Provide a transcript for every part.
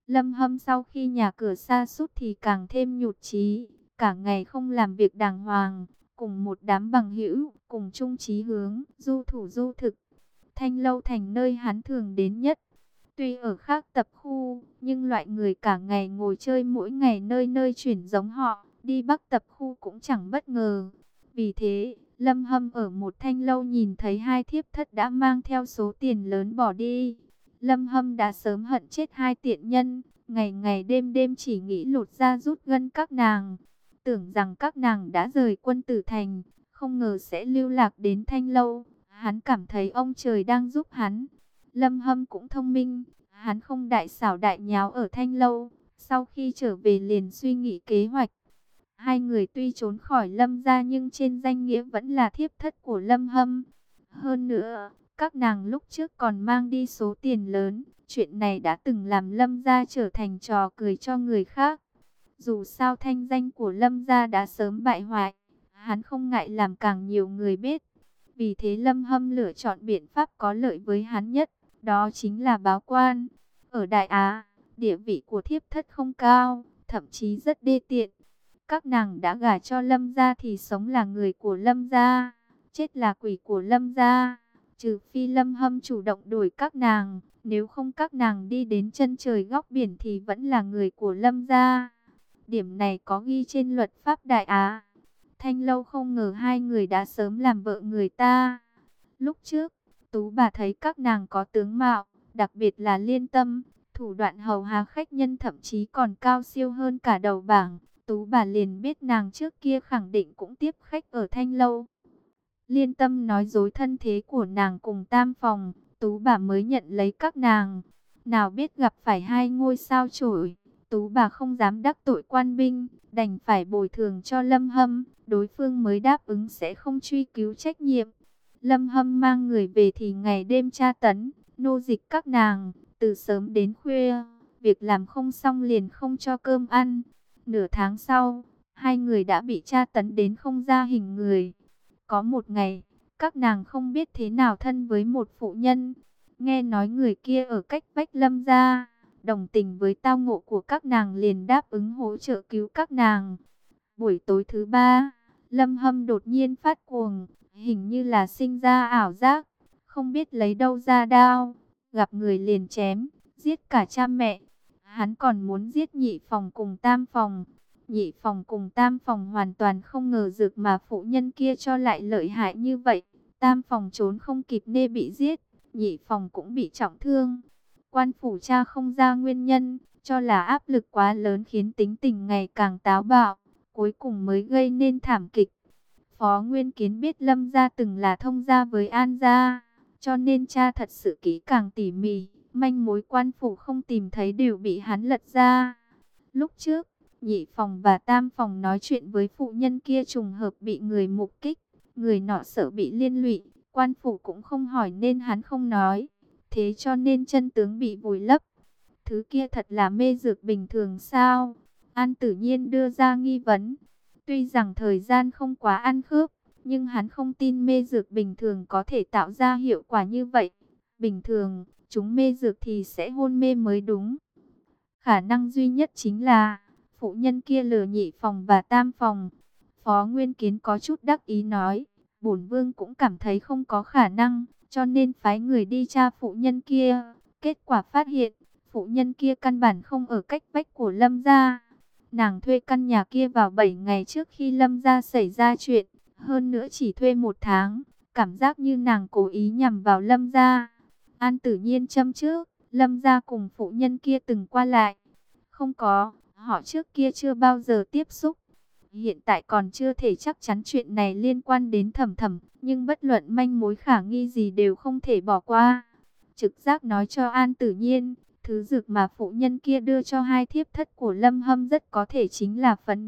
Lâm Hâm sau khi nhà cửa sa sút thì càng thêm nhụt chí, cả ngày không làm việc đàng hoàng, cùng một đám bằng hữu, cùng chung chí hướng, du thủ du thực. Thanh Lâu thành nơi hắn thường đến nhất. Tuy ở khác tập khu, nhưng loại người cả ngày ngồi chơi mỗi ngày nơi nơi chuyển giống họ, đi Bắc tập khu cũng chẳng bất ngờ. Vì thế, Lâm Hâm ở một Thanh Lâu nhìn thấy hai thiếp thất đã mang theo số tiền lớn bỏ đi. Lâm Hâm đã sớm hận chết hai tiện nhân, ngày ngày đêm đêm chỉ nghĩ lột da rút gân các nàng. Tưởng rằng các nàng đã rời Quân Tử Thành, không ngờ sẽ lưu lạc đến Thanh Lâu. Hắn cảm thấy ông trời đang giúp hắn. Lâm Hâm cũng thông minh, hắn không đại xảo đại nháo ở Thanh Lâu. Sau khi trở về liền suy nghĩ kế hoạch. Hai người tuy trốn khỏi Lâm gia nhưng trên danh nghĩa vẫn là thiếp thất của Lâm Hâm. Hơn nữa, các nàng lúc trước còn mang đi số tiền lớn. Chuyện này đã từng làm Lâm gia trở thành trò cười cho người khác. Dù sao thanh danh của Lâm gia đã sớm bại hoại, hắn không ngại làm càng nhiều người biết. Vì thế Lâm Hâm lựa chọn biện pháp có lợi với hắn nhất, đó chính là báo quan. Ở Đại Á, địa vị của thiếp thất không cao, thậm chí rất đê tiện. Các nàng đã gả cho Lâm gia thì sống là người của Lâm gia, chết là quỷ của Lâm gia. Trừ phi Lâm Hâm chủ động đuổi các nàng, nếu không các nàng đi đến chân trời góc biển thì vẫn là người của Lâm gia. Điểm này có ghi trên luật pháp Đại Á. Thanh Lâu không ngờ hai người đã sớm làm vợ người ta. Lúc trước, Tú bà thấy các nàng có tướng mạo, đặc biệt là Liên Tâm, thủ đoạn hầu hạ khách nhân thậm chí còn cao siêu hơn cả đầu bảng. Tú bà liền biết nàng trước kia khẳng định cũng tiếp khách ở Thanh Lâu. Liên Tâm nói dối thân thế của nàng cùng Tam Phòng, Tú bà mới nhận lấy các nàng. Nào biết gặp phải hai ngôi sao chổi, Tú bà không dám đắc tội quan binh, đành phải bồi thường cho Lâm Hâm, đối phương mới đáp ứng sẽ không truy cứu trách nhiệm. Lâm Hâm mang người về thì ngày đêm tra tấn, nô dịch các nàng, từ sớm đến khuya, việc làm không xong liền không cho cơm ăn. Nửa tháng sau, hai người đã bị tra tấn đến không ra hình người. Có một ngày, các nàng không biết thế nào thân với một phụ nhân. Nghe nói người kia ở cách vách Lâm gia, đồng tình với tao ngộ của các nàng liền đáp ứng hỗ trợ cứu các nàng. Buổi tối thứ ba, Lâm Hâm đột nhiên phát cuồng, hình như là sinh ra ảo giác, không biết lấy đâu ra đao, gặp người liền chém, giết cả cha mẹ. Hắn còn muốn giết Nhị Phòng cùng Tam Phòng. Nhị Phòng cùng Tam Phòng hoàn toàn không ngờ dược mà phụ nhân kia cho lại lợi hại như vậy. Tam Phòng trốn không kịp nên bị giết, Nhị Phòng cũng bị trọng thương. Quan phủ tra không ra nguyên nhân, cho là áp lực quá lớn khiến tính tình ngày càng táo bạo, cuối cùng mới gây nên thảm kịch. Phó Nguyên Kiến biết Lâm gia từng là thông gia với An gia, cho nên tra thật sự kỹ càng tỉ mỉ, manh mối quan phủ không tìm thấy đều bị hắn lật ra. Lúc trước, Nhị Phòng và Tam Phòng nói chuyện với phụ nhân kia trùng hợp bị người mục kích, người nọ sợ bị liên lụy, quan phủ cũng không hỏi nên hắn không nói, thế cho nên chân tướng bị vùi lấp. Thứ kia thật là mê dược bình thường sao? An Tử Nhiên đưa ra nghi vấn. Tuy rằng thời gian không quá ăn khớp, nhưng hắn không tin mê dược bình thường có thể tạo ra hiệu quả như vậy. Bình thường, chúng mê dược thì sẽ hôn mê mới đúng. Khả năng duy nhất chính là phụ nhân kia lừa Nhị Phòng và Tam Phòng. Phó Nguyên Kiến có chút đắc ý nói, bổn vương cũng cảm thấy không có khả năng, cho nên phái người đi tra phụ nhân kia. Kết quả phát hiện, phụ nhân kia căn bản không ở cách vách của Lâm gia. Nàng thuê căn nhà kia vào 7 ngày trước khi Lâm gia xảy ra chuyện, hơn nữa chỉ thuê 1 tháng, cảm giác như nàng cố ý nhằm vào Lâm gia. An Tử Nhiên châm trước, Lâm gia cùng phụ nhân kia từng qua lại. Không có, họ trước kia chưa bao giờ tiếp xúc. Hiện tại còn chưa thể chắc chắn chuyện này liên quan đến Thẩm Thẩm, nhưng bất luận manh mối khả nghi gì đều không thể bỏ qua. Trực giác nói cho An Tử Nhiên, thứ dược mà phụ nhân kia đưa cho hai thiếp thất của Lâm Hâm rất có thể chính là phấn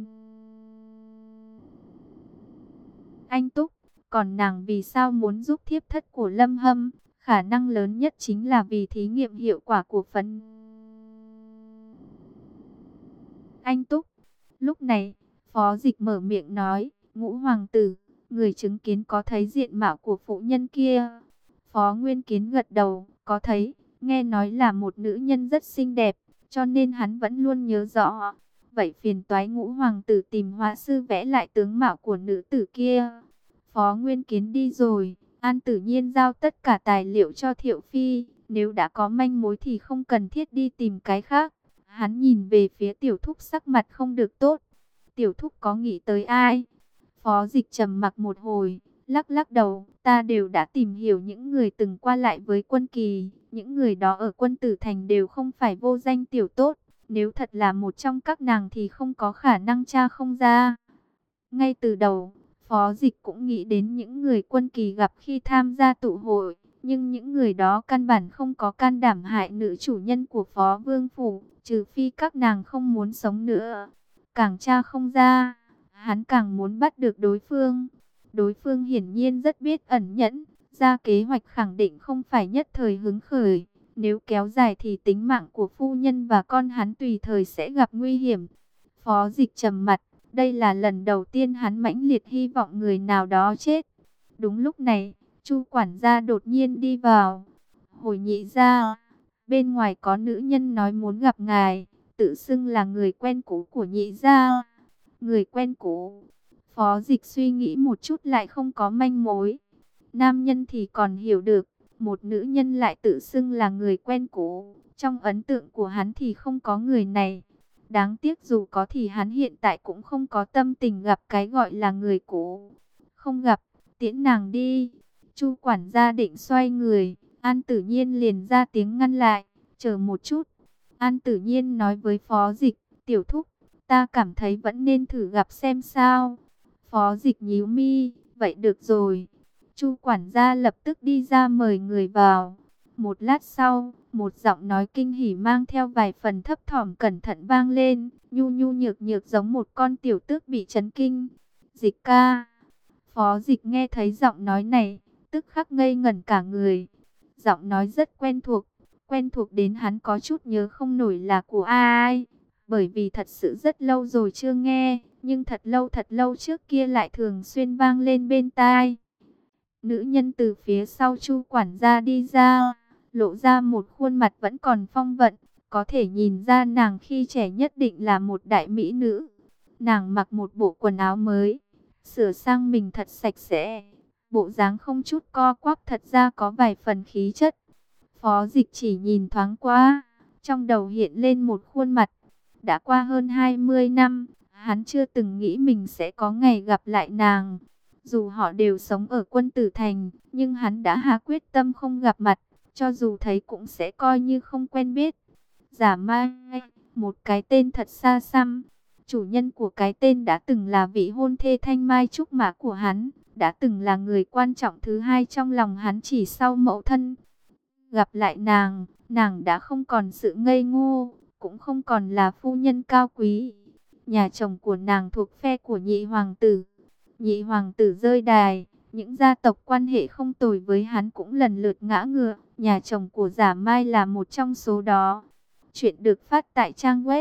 anh túc. Còn nàng vì sao muốn giúp thiếp thất của Lâm Hâm? Khả năng lớn nhất chính là vì thí nghiệm hiệu quả của phấn anh túc. Lúc này, Phó Dịch mở miệng nói, Ngũ hoàng tử, người chứng kiến có thấy diện mạo của phụ nhân kia? Phó Nguyên Kiến gật đầu, có thấy, nghe nói là một nữ nhân rất xinh đẹp, cho nên hắn vẫn luôn nhớ rõ. Vậy phiền toái Ngũ hoàng tử tìm họa sư vẽ lại tướng mạo của nữ tử kia. Phó Nguyên Kiến đi rồi, An Tử Nhiên giao tất cả tài liệu cho Thiệu Phi. Nếu đã có manh mối thì không cần thiết đi tìm cái khác. Hắn nhìn về phía Tiểu Thúc, sắc mặt không được tốt. Tiểu Thúc có nghĩ tới ai? Phó Dịch trầm mặc một hồi, lắc lắc đầu. Ta đều đã tìm hiểu những người từng qua lại với Quân Kỳ. Những người đó ở Quân Tử Thành đều không phải vô danh tiểu tốt. Nếu thật là một trong các nàng thì không có khả năng tra không ra. Ngay từ đầu, Phó Dịch cũng nghĩ đến những người Quân Kỳ gặp khi tham gia tụ hội. Nhưng những người đó căn bản không có can đảm hại nữ chủ nhân của Phó Vương Phủ, trừ phi các nàng không muốn sống nữa. Càng tra không ra, hắn càng muốn bắt được đối phương. Đối phương hiển nhiên rất biết ẩn nhẫn, ra kế hoạch khẳng định không phải nhất thời hứng khởi. Nếu kéo dài thì tính mạng của phu nhân và con hắn tùy thời sẽ gặp nguy hiểm. Phó Dịch trầm mặt, đây là lần đầu tiên hắn mãnh liệt hy vọng người nào đó chết. Đúng lúc này, Chu quản gia đột nhiên đi vào. Hồi nhị gia, bên ngoài có nữ nhân nói muốn gặp ngài, tự xưng là người quen cũ của nhị gia. Người quen cũ. Phó Dịch suy nghĩ một chút lại không có manh mối. Nam nhân thì còn hiểu được, một nữ nhân lại tự xưng là người quen cũ. Trong ấn tượng của hắn thì không có người này. Đáng tiếc dù có thì hắn hiện tại cũng không có tâm tình gặp cái gọi là người cũ. Không gặp, tiễn nàng đi. Chu quản gia định xoay người, An Tử Nhiên liền ra tiếng ngăn lại. Chờ một chút. An Tử Nhiên nói với Phó Dịch, Tiểu Thúc, ta cảm thấy vẫn nên thử gặp xem sao. Phó Dịch nhíu mi, vậy được rồi. Chu quản gia lập tức đi ra mời người vào. Một lát sau, một giọng nói kinh hỉ mang theo vài phần thấp thỏm cẩn thận vang lên, nhu nhu nhược nhược giống một con tiểu tước bị chấn kinh. Dịch ca. Phó Dịch nghe thấy giọng nói này, tức khắc ngây ngẩn cả người. Giọng nói rất quen thuộc đến hắn có chút nhớ không nổi là của ai. Bởi vì thật sự rất lâu rồi chưa nghe, nhưng thật lâu trước kia lại thường xuyên vang lên bên tai. Nữ nhân từ phía sau Chu quản gia đi ra, lộ ra một khuôn mặt vẫn còn phong vận, có thể nhìn ra nàng khi trẻ nhất định là một đại mỹ nữ. Nàng mặc một bộ quần áo mới, sửa sang mình thật sạch sẽ, bộ dáng không chút co quắp, thật ra có vài phần khí chất. Phó Dịch chỉ nhìn thoáng qua, trong đầu hiện lên một khuôn mặt. Đã qua hơn 20 năm, hắn chưa từng nghĩ mình sẽ có ngày gặp lại nàng. Dù họ đều sống ở Quân Tử Thành, nhưng hắn đã hạ quyết tâm không gặp mặt, cho dù thấy cũng sẽ coi như không quen biết. Giả Mai, một cái tên thật xa xăm. Chủ nhân của cái tên đã từng là vị hôn thê thanh mai trúc mã của hắn, đã từng là người quan trọng thứ hai trong lòng hắn chỉ sau mẫu thân. Gặp lại nàng, nàng đã không còn sự ngây ngô, cũng không còn là phu nhân cao quý. Nhà chồng của nàng thuộc phe của nhị hoàng tử. Nhị hoàng tử rơi đài, những gia tộc quan hệ không tồi với hắn cũng lần lượt ngã ngựa. Nhà chồng của Giả Mai là một trong số đó. Chuyện được phát tại trang web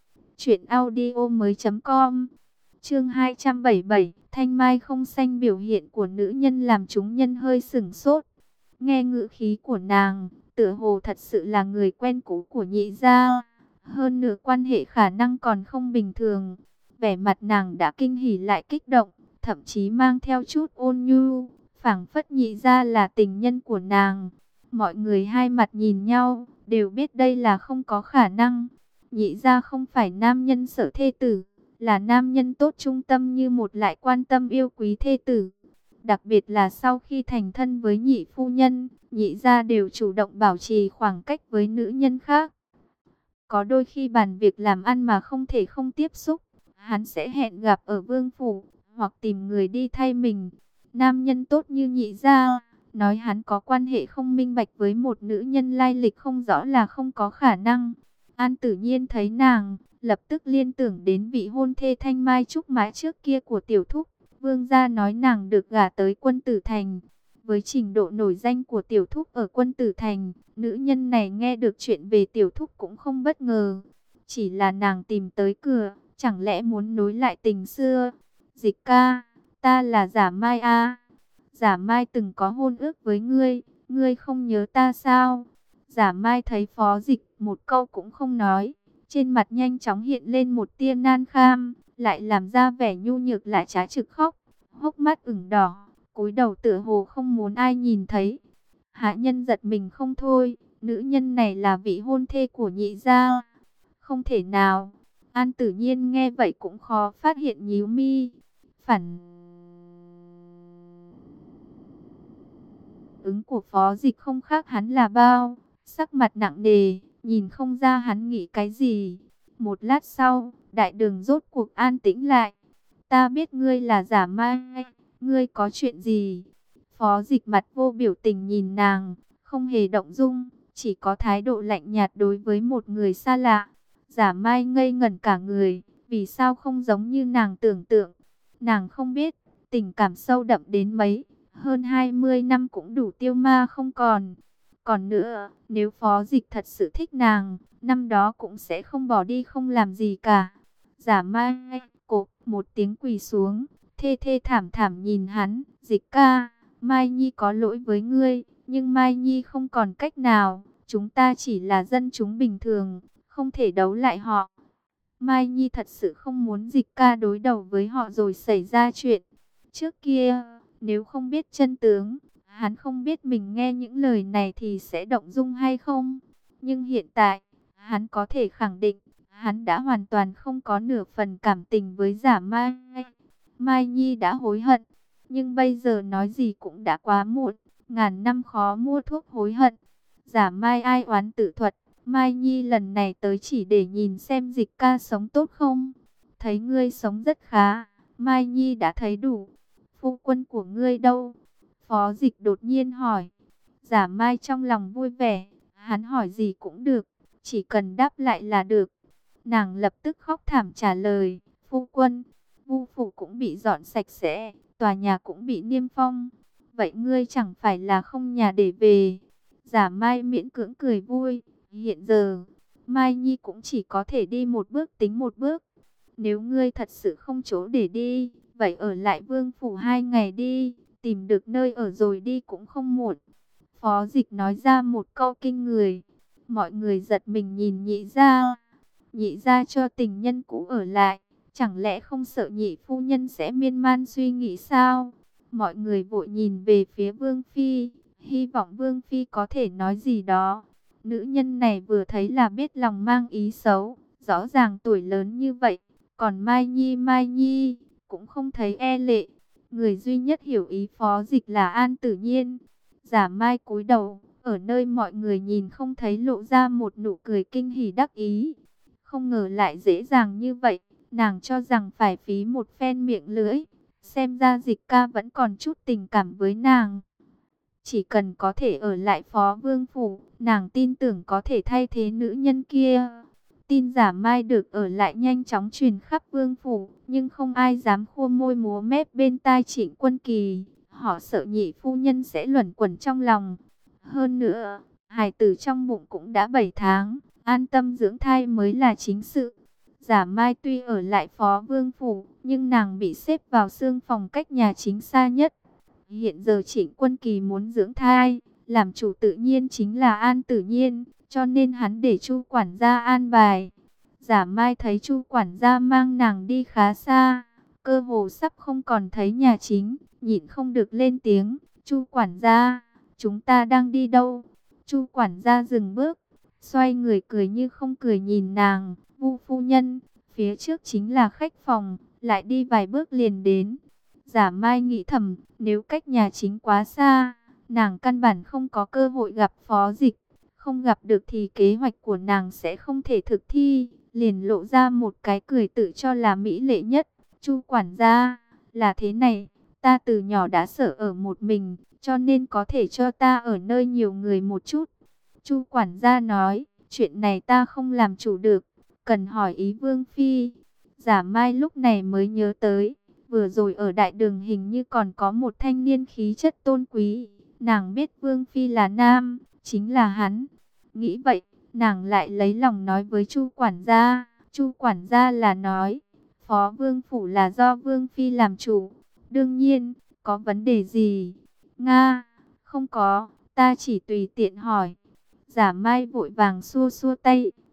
truyệnaudiomoi.com. Chương 277, Thanh Mai không xanh, biểu hiện của nữ nhân làm chúng nhân hơi sửng sốt. Nghe ngữ khí của nàng, tựa hồ thật sự là người quen cũ của nhị gia. Hơn nữa quan hệ khả năng còn không bình thường. Vẻ mặt nàng đã kinh hỉ lại kích động, thậm chí mang theo chút ôn nhu, phảng phất nhị gia là tình nhân của nàng. Mọi người hai mặt nhìn nhau, đều biết đây là không có khả năng. Nhị gia không phải nam nhân sở thê tử, là nam nhân tốt trung tâm như một, lại quan tâm yêu quý thê tử. Đặc biệt là sau khi thành thân với nhị phu nhân, nhị gia đều chủ động bảo trì khoảng cách với nữ nhân khác. Có đôi khi bàn việc làm ăn mà không thể không tiếp xúc, hắn sẽ hẹn gặp ở vương phủ, hoặc tìm người đi thay mình. Nam nhân tốt như nhị gia, nói hắn có quan hệ không minh bạch với một nữ nhân lai lịch không rõ là không có khả năng. An Tử Nhiên thấy nàng, lập tức liên tưởng đến vị hôn thê thanh mai trúc mã trước kia của Tiểu Thúc. Vương gia nói nàng được gả tới Quân Tử Thành. Với trình độ nổi danh của Tiểu Thúc ở Quân Tử Thành, nữ nhân này nghe được chuyện về Tiểu Thúc cũng không bất ngờ. Chỉ là nàng tìm tới cửa, chẳng lẽ muốn nối lại tình xưa. Dịch ca, ta là Giả Mai a. Giả Mai từng có hôn ước với ngươi không nhớ ta sao? Giả Mai thấy Phó Dịch một câu cũng không nói, Trên mặt nhanh chóng hiện lên một tia nan kham, lại làm ra vẻ nhu nhược lại trá trực khóc, hốc mắt ửng đỏ, cúi đầu tựa hồ không muốn ai nhìn thấy. Hạ nhân giật mình không thôi, nữ nhân này là vị hôn thê của Nhị gia. Không thể nào. An Tử Nhiên nghe vậy cũng khó phát hiện, nhíu mi. Phản ứng của Phó Dịch không khác hắn là bao, sắc mặt nặng nề, nhìn không ra hắn nghĩ cái gì. Một lát sau, đại đường rốt cuộc an tĩnh lại. Ta biết ngươi là giả mai, ngươi có chuyện gì? Phó Dịch mặt vô biểu tình nhìn nàng, không hề động dung, chỉ có thái độ lạnh nhạt đối với một người xa lạ. Giả Mai ngây ngẩn cả người, vì sao không giống như nàng tưởng tượng? Nàng không biết, tình cảm sâu đậm đến mấy, hơn 20 năm cũng đủ tiêu ma không còn. Còn nữa, nếu Phó Dịch thật sự thích nàng, năm đó cũng sẽ không bỏ đi không làm gì cả. Giả Mai, cộp một tiếng quỳ xuống, thê thê thảm thảm nhìn hắn, Dịch ca, Mai Nhi có lỗi với ngươi, nhưng Mai Nhi không còn cách nào, chúng ta chỉ là dân chúng bình thường, không thể đấu lại họ. Mai Nhi thật sự không muốn Dịch ca đối đầu với họ rồi xảy ra chuyện. Trước kia, nếu không biết chân tướng, hắn không biết mình nghe những lời này thì sẽ động dung hay không. Nhưng hiện tại, hắn có thể khẳng định, hắn đã hoàn toàn không có nửa phần cảm tình với Giả Mai. Mai Nhi đã hối hận, nhưng bây giờ nói gì cũng đã quá muộn, ngàn năm khó mua thuốc hối hận. Giả Mai ai oán tự thuật, Mai Nhi lần này tới chỉ để nhìn xem Dịch ca sống tốt không. Thấy ngươi sống rất khá, Mai Nhi đã thấy đủ. Phu quân của ngươi đâu? Phó Dịch đột nhiên hỏi. Giả Mai trong lòng vui vẻ, hắn hỏi gì cũng được, chỉ cần đáp lại là được. Nàng lập tức khóc thảm trả lời, phu quân, Vu phủ cũng bị dọn sạch sẽ, tòa nhà cũng bị niêm phong. Vậy ngươi chẳng phải là không nhà để về? Giả Mai miễn cưỡng cười vui. Hiện giờ, Mai Nhi cũng chỉ có thể đi một bước tính một bước. Nếu ngươi thật sự không chỗ để đi, vậy ở lại Vương phủ 2 ngày đi, tìm được nơi ở rồi đi cũng không muộn. Phó Dịch nói ra một câu kinh người. Mọi người giật mình nhìn Nhị gia. Nhị gia cho tình nhân cũ ở lại, chẳng lẽ không sợ Nhị phu nhân sẽ miên man suy nghĩ sao? Mọi người vội nhìn về phía Vương phi, hy vọng Vương phi có thể nói gì đó. Nữ nhân này vừa thấy là biết lòng mang ý xấu, rõ ràng tuổi lớn như vậy, còn Mai Nhi cũng không thấy e lệ. Người duy nhất hiểu ý Phó Dịch là An Tử Nhiên. Giả Mai cúi đầu, ở nơi mọi người nhìn không thấy lộ ra một nụ cười kinh hỉ đắc ý. Không ngờ lại dễ dàng như vậy, nàng cho rằng phải phí một phen miệng lưỡi. Xem ra Dịch ca vẫn còn chút tình cảm với nàng. Chỉ cần có thể ở lại Phó Vương phủ, nàng tin tưởng có thể thay thế nữ nhân kia. Tin Giả Mai được ở lại nhanh chóng truyền khắp Vương phủ, nhưng không ai dám khua môi múa mép bên tai Trịnh Quân Kỳ. Họ sợ Nhị phu nhân sẽ luẩn quẩn trong lòng. Hơn nữa, hài tử trong bụng cũng đã 7 tháng, an tâm dưỡng thai mới là chính sự. Giả Mai tuy ở lại Phó Vương phủ, nhưng nàng bị xếp vào xương phòng cách nhà chính xa nhất. Hiện giờ Trịnh Quân Kỳ muốn dưỡng thai, làm chủ tự nhiên chính là An Tử Nhiên, cho nên hắn để Chu quản gia an bài. Giả Mai thấy Chu quản gia mang nàng đi khá xa, cơ hồ sắp không còn thấy nhà chính, nhịn không được lên tiếng, Chu quản gia, chúng ta đang đi đâu? Chu quản gia dừng bước, xoay người cười như không cười nhìn nàng, Vu phu nhân, phía trước chính là khách phòng, lại đi vài bước liền đến. Giả Mai nghĩ thầm, nếu cách nhà chính quá xa, nàng căn bản không có cơ hội gặp Phó Dịch. Không gặp được thì kế hoạch của nàng sẽ không thể thực thi. Liền lộ ra một cái cười tự cho là mỹ lệ nhất. Chu quản gia, là thế này, ta từ nhỏ đã sợ ở một mình, cho nên có thể cho ta ở nơi nhiều người một chút. Chu quản gia nói, chuyện này ta không làm chủ được, cần hỏi ý Vương phi. Giả Mai lúc này mới nhớ tới, vừa rồi ở đại đường hình như còn có một thanh niên khí chất tôn quý. Nàng biết Vương phi là nam, chính là hắn. Nghĩ vậy, nàng lại lấy lòng nói với Chu quản gia. Chu quản gia là nói, Phó Vương phủ là do Vương phi làm chủ. Đương nhiên, có vấn đề gì? Nga, không có, ta chỉ tùy tiện hỏi. Giả Mai vội vàng xua xua tay,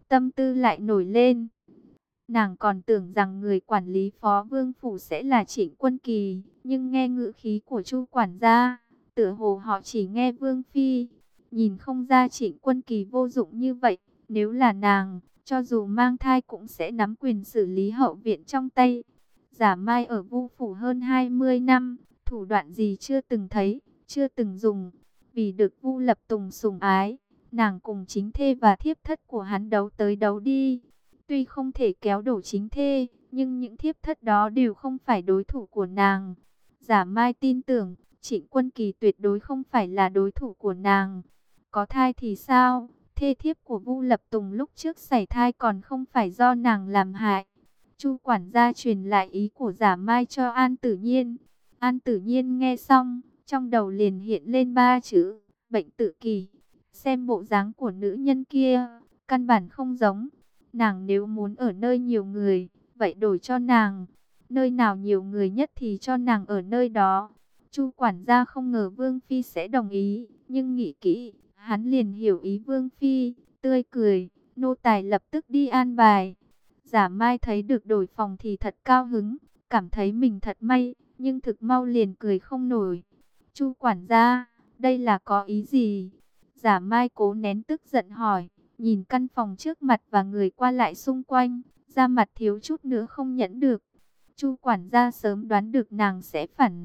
tâm tư lại nổi lên. Nàng còn tưởng rằng người quản lý Phó Vương Phủ sẽ là Trịnh Quân Kỳ, nhưng nghe ngữ khí của Chu quản gia, tựa hồ họ chỉ nghe Vương Phi. Nhìn không ra Trịnh Quân Kỳ vô dụng như vậy, nếu là nàng, cho dù mang thai cũng sẽ nắm quyền xử lý hậu viện trong tay. Giả Mai ở Vu Phủ hơn 20 năm, thủ đoạn gì chưa từng thấy, chưa từng dùng. Vì được Vu Lập Tùng sủng ái, nàng cùng chính thê và thiếp thất của hắn đấu tới đấu đi. Tuy không thể kéo đổ chính thê, nhưng những thiếp thất đó đều không phải đối thủ của nàng. Giả Mai tin tưởng, Trịnh Quân Kỳ tuyệt đối không phải là đối thủ của nàng. Có thai thì sao? Thê thiếp của Vu Lập Tùng lúc trước sảy thai còn không phải do nàng làm hại. Chu quản gia truyền lại ý của Giả Mai cho An Tử Nhiên. An Tử Nhiên nghe xong, trong đầu liền hiện lên 3 chữ, bệnh tự kỷ. Xem bộ dáng của nữ nhân kia, căn bản không giống. Nàng nếu muốn ở nơi nhiều người, vậy đổi cho nàng. Nơi nào nhiều người nhất thì cho nàng ở nơi đó. Chu quản gia không ngờ Vương Phi sẽ đồng ý, nhưng nghĩ kỹ, hắn liền hiểu ý Vương Phi, tươi cười, nô tài lập tức đi an bài. Giả Mai thấy được đổi phòng thì thật cao hứng, cảm thấy mình thật may, nhưng thực mau liền cười không nổi. Chu quản gia, đây là có ý gì? Giả Mai cố nén tức giận hỏi, nhìn căn phòng trước mặt và người qua lại xung quanh, da mặt thiếu chút nữa không nhẫn được. Chu quản gia sớm đoán được nàng sẽ phản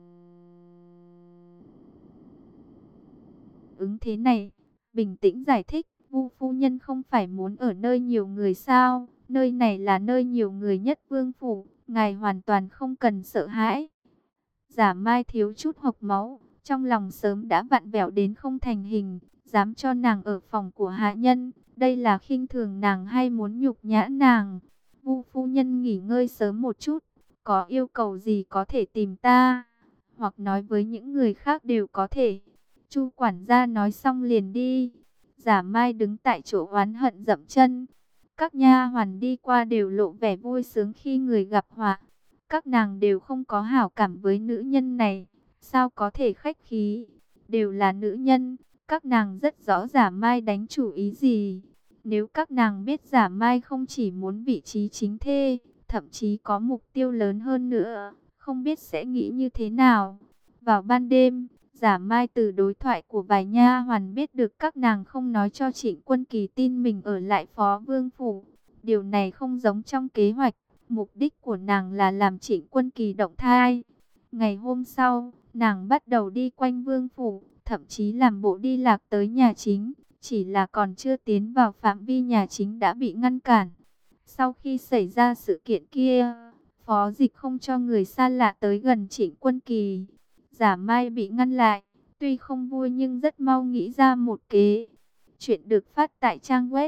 ứng thế này, bình tĩnh giải thích, Vu phu nhân không phải muốn ở nơi nhiều người sao? Nơi này là nơi nhiều người nhất Vương phủ, ngài hoàn toàn không cần sợ hãi. Giả Mai thiếu chút hộc máu, trong lòng sớm đã vặn vẹo đến không thành hình, dám cho nàng ở phòng của hạ nhân, đây là khinh thường nàng hay muốn nhục nhã nàng? Vu phu nhân nghỉ ngơi sớm một chút, có yêu cầu gì có thể tìm ta, hoặc nói với những người khác đều có thể. Chu quản gia nói xong liền đi. Giả Mai đứng tại chỗ oán hận dậm chân. Các nha hoàn đi qua đều lộ vẻ vui sướng khi người gặp họa. Các nàng đều không có hảo cảm với nữ nhân này, sao có thể khách khí? Đều là nữ nhân, các nàng rất rõ Giả Mai đánh chủ ý gì. Nếu các nàng biết Giả Mai không chỉ muốn vị trí chính thê, thậm chí có mục tiêu lớn hơn nữa, không biết sẽ nghĩ như thế nào. Vào ban đêm, Giả Mai từ đối thoại của vài nha hoàn biết được các nàng không nói cho Trịnh Quân Kỳ tin mình ở lại Phó Vương phủ. Điều này không giống trong kế hoạch, mục đích của nàng là làm Trịnh Quân Kỳ động thai. Ngày hôm sau, nàng bắt đầu đi quanh Vương phủ, thậm chí làm bộ đi lạc tới nhà chính, chỉ là còn chưa tiến vào phạm vi nhà chính đã bị ngăn cản. Sau khi xảy ra sự kiện kia, Phó Dịch không cho người xa lạ tới gần Trịnh Quân Kỳ. Giả Mai bị ngăn lại, tuy không vui nhưng rất mau nghĩ ra một kế. Chuyện được phát tại trang web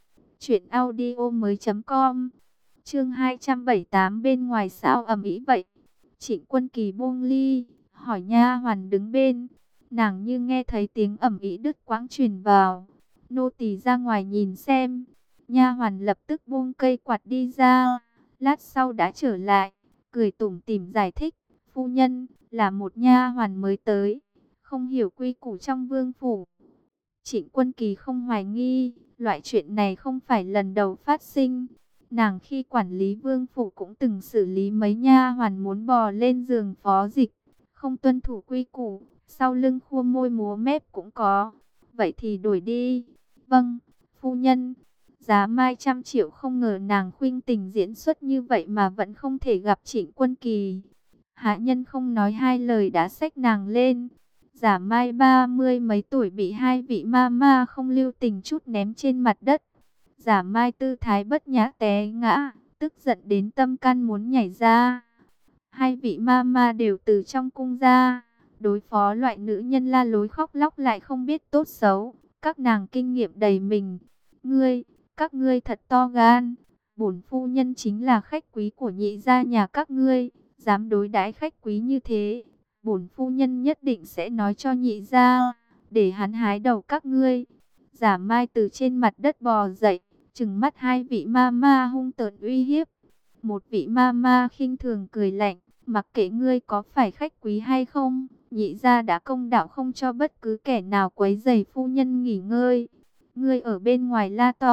truyệnaudiomoi.com. Chương 278 bên ngoài sao ầm ĩ vậy? Trịnh Quân Kỳ buông ly, hỏi nha hoàn đứng bên. Nàng như nghe thấy tiếng ầm ĩ đứt quãng truyền vào. Nô tỳ ra ngoài nhìn xem. Nha hoàn lập tức buông cây quạt đi ra. Lát sau đã trở lại, cười tủm tỉm giải thích, phu nhân là một nha hoàn mới tới, không hiểu quy củ trong vương phủ. Trịnh Quân Kỳ không hoài nghi, loại chuyện này không phải lần đầu phát sinh. Nàng khi quản lý vương phủ cũng từng xử lý mấy nha hoàn muốn bò lên giường Phó Dịch, không tuân thủ quy củ, sau lưng khua môi múa mép cũng có. Vậy thì đổi đi. Vâng, phu nhân. Giá Mai 100 triệu không ngờ nàng khuynh tình diễn xuất như vậy mà vẫn không thể gặp Trịnh Quân Kỳ. Hạ nhân không nói hai lời đã xách nàng lên. Giả Mai 30 mấy tuổi bị hai vị ma ma không lưu tình chút ném trên mặt đất. Giả Mai tư thái bất nhã té ngã, tức giận đến tâm can muốn nhảy ra. Hai vị ma ma đều từ trong cung ra, đối phó loại nữ nhân la lối khóc lóc lại không biết tốt xấu. Các nàng kinh nghiệm đầy mình. Các ngươi thật to gan. Bổn phu nhân chính là khách quý của nhị gia nhà các ngươi, dám đối đãi khách quý như thế, bổn phu nhân nhất định sẽ nói cho nhị gia, để hắn hái đầu các ngươi. Giả Mai từ trên mặt đất bò dậy, trừng mắt hai vị ma ma hung tợn uy hiếp. Một vị ma ma khinh thường cười lạnh, mặc kệ ngươi có phải khách quý hay không, nhị gia đã công đạo không cho bất cứ kẻ nào quấy rầy phu nhân nghỉ ngơi. Ngươi ở bên ngoài la to,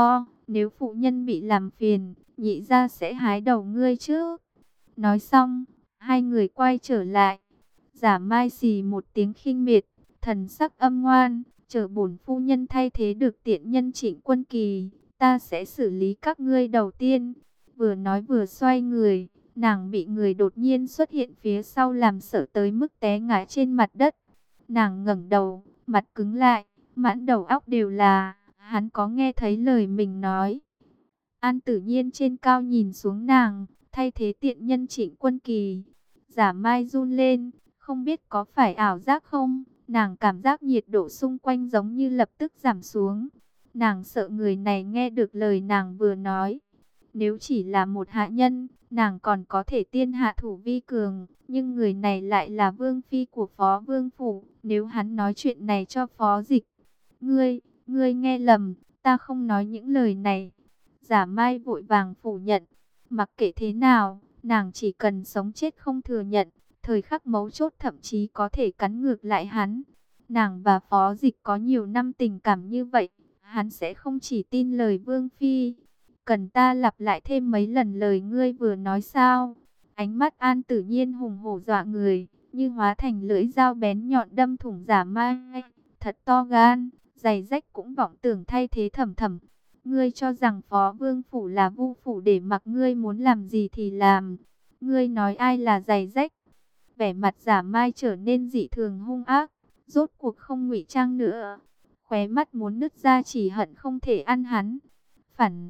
Nếu phụ nhân bị làm phiền, nhị gia sẽ hái đầu ngươi trước. Nói xong, hai người quay trở lại. Giả Mai xì một tiếng khinh miệt, thần sắc âm ngoan, chờ bổn phu nhân thay thế được tiện nhân Trịnh Quân Kỳ, ta sẽ xử lý các ngươi đầu tiên. Vừa nói vừa xoay người, nàng bị người đột nhiên xuất hiện phía sau làm sợ tới mức té ngã trên mặt đất. Nàng ngẩng đầu, mặt cứng lại, mãn đầu óc đều là, hắn có nghe thấy lời mình nói. An Tử Nhiên trên cao nhìn xuống nàng, thay thế tiện nhân Trịnh Quân Kỳ. Giả Mai run lên, không biết có phải ảo giác không, nàng cảm giác nhiệt độ xung quanh giống như lập tức giảm xuống. Nàng sợ người này nghe được lời nàng vừa nói. Nếu chỉ là một hạ nhân, nàng còn có thể tiên hạ thủ vi cường, nhưng người này lại là vương phi của Phó Vương Phủ. Nếu hắn nói chuyện này cho Phó Dịch, ngươi nghe lầm, ta không nói những lời này. Giả Mai vội vàng phủ nhận, mặc kệ thế nào, nàng chỉ cần sống chết không thừa nhận, thời khắc mấu chốt thậm chí có thể cắn ngược lại hắn. Nàng và Phó Dịch có nhiều năm tình cảm như vậy, hắn sẽ không chỉ tin lời Vương Phi. Cần ta lặp lại thêm mấy lần lời ngươi vừa nói sao? Ánh mắt An Tử Nhiên hùng hổ dọa người, như hóa thành lưỡi dao bén nhọn đâm thủng Giả Mai. Thật to gan, giày rách cũng vọng tưởng thay thế Thầm Thầm. Ngươi cho rằng Phó Vương Phủ là vu phủ để mặc ngươi muốn làm gì thì làm. Ngươi nói ai là giày rách? Vẻ mặt Giả Mai trở nên dị thường hung ác, rốt cuộc không ngụy trang nữa. Khóe mắt muốn nứt ra chỉ hận không thể ăn hắn. Phản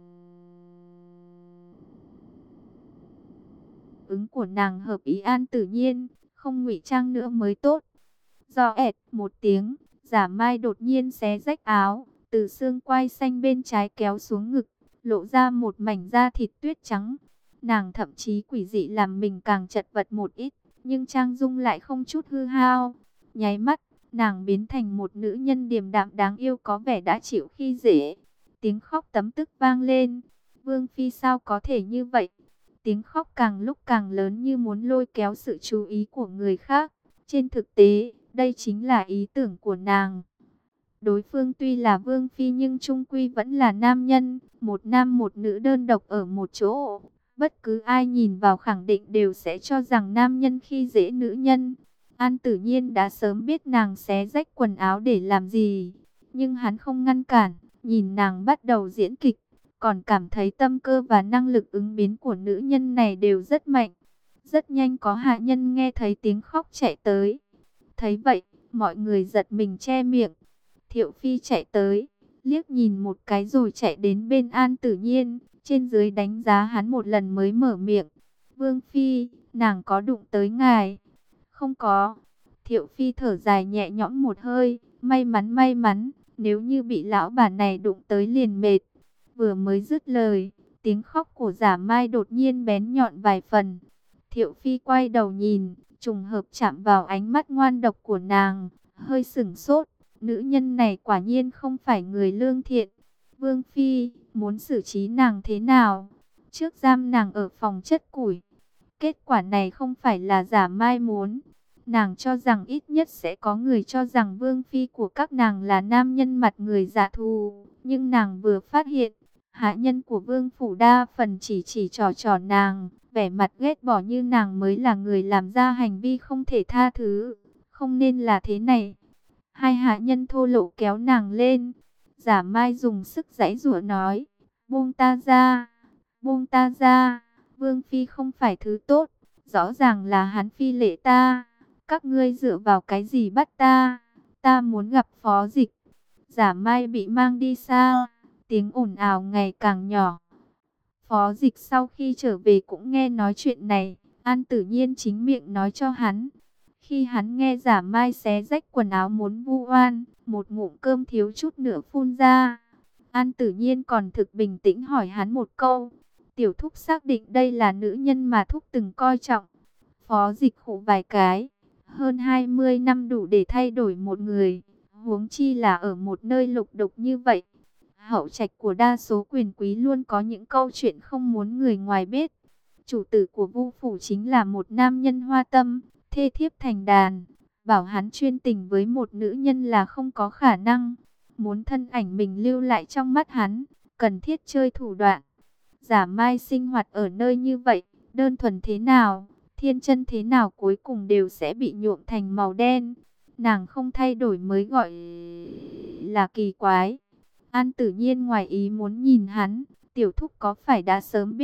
ứng của nàng hợp ý An Tử Nhiên, không ngụy trang nữa mới tốt. Do ẹt một tiếng, Giả Mai đột nhiên xé rách áo, từ xương quai xanh bên trái kéo xuống ngực, lộ ra một mảnh da thịt tuyết trắng. Nàng thậm chí quỷ dị làm mình càng chật vật một ít, nhưng trang dung lại không chút hư hao. Nháy mắt, nàng biến thành một nữ nhân điềm đạm đáng yêu có vẻ đã chịu khi dễ. Tiếng khóc tấm tức vang lên. Vương Phi sao có thể như vậy? Tiếng khóc càng lúc càng lớn như muốn lôi kéo sự chú ý của người khác. Trên thực tế, đây chính là ý tưởng của nàng. Đối phương tuy là Vương Phi nhưng chung quy vẫn là nam nhân, một nam một nữ đơn độc ở một chỗ. Bất cứ ai nhìn vào khẳng định đều sẽ cho rằng nam nhân khi dễ nữ nhân. An Tử Nhiên đã sớm biết nàng xé rách quần áo để làm gì, nhưng hắn không ngăn cản, nhìn nàng bắt đầu diễn kịch, còn cảm thấy tâm cơ và năng lực ứng biến của nữ nhân này đều rất mạnh. Rất nhanh có hạ nhân nghe thấy tiếng khóc chạy tới. Thấy vậy, mọi người giật mình che miệng. Thiệu Phi chạy tới, liếc nhìn một cái rồi chạy đến bên An Tử Nhiên, trên dưới đánh giá hắn một lần mới mở miệng. Vương Phi, nàng có đụng tới ngài? Không có. Thiệu Phi thở dài nhẹ nhõm một hơi, may mắn, nếu như bị lão bà này đụng tới liền mệt. Vừa mới dứt lời, tiếng khóc của Giả Mai đột nhiên bén nhọn vài phần. Thiệu Phi quay đầu nhìn, trùng hợp chạm vào ánh mắt ngoan độc của nàng, hơi sửng sốt. Nữ nhân này quả nhiên không phải người lương thiện. Vương Phi, muốn xử trí nàng thế nào? Trước giam nàng ở phòng chất củi. Kết quả này không phải là Giả Mai muốn. Nàng cho rằng ít nhất sẽ có người cho rằng Vương Phi của các nàng là nam nhân mặt người dạ thù. Nhưng nàng vừa phát hiện, hạ nhân của Vương Phủ đa phần chỉ trò nàng. Vẻ mặt ghét bỏ như nàng mới là người làm ra hành vi không thể tha thứ. Không nên là thế này. Hai hạ nhân thô lỗ kéo nàng lên. Giả Mai dùng sức giãy giụa nói, buông ta ra, buông ta ra. Vương Phi không phải thứ tốt, rõ ràng là hắn phi lệ ta. Các ngươi dựa vào cái gì bắt ta? Ta muốn gặp Phó Dịch. Giả Mai bị mang đi xa, tiếng ồn ào ngày càng nhỏ. Phó Dịch sau khi trở về cũng nghe nói chuyện này, An Tử Nhiên chính miệng nói cho hắn. Khi hắn nghe Giả Mai xé rách quần áo muốn vu oan, một ngụm cơm thiếu chút nữa phun ra. An Tử Nhiên còn thực bình tĩnh hỏi hắn một câu. Tiểu Thúc xác định đây là nữ nhân mà Thúc từng coi trọng. Phó Dịch khụ vài cái. Hơn 20 năm đủ để thay đổi một người. Huống chi là ở một nơi lục đục như vậy. Hậu trạch của đa số quyền quý luôn có những câu chuyện không muốn người ngoài biết. Chủ tử của Vu Phủ chính là một nam nhân hoa tâm, thê thiếp thành đàn. Bảo hắn chuyên tình với một nữ nhân là không có khả năng. Muốn thân ảnh mình lưu lại trong mắt hắn, cần thiết chơi thủ đoạn. Giả Mai sinh hoạt ở nơi như vậy, đơn thuần thế nào, thiên chân thế nào cuối cùng đều sẽ bị nhuộm thành màu đen. Nàng không thay đổi mới gọi là kỳ quái. An Tử Nhiên ngoài ý muốn nhìn hắn, tiểu thúc có phải đã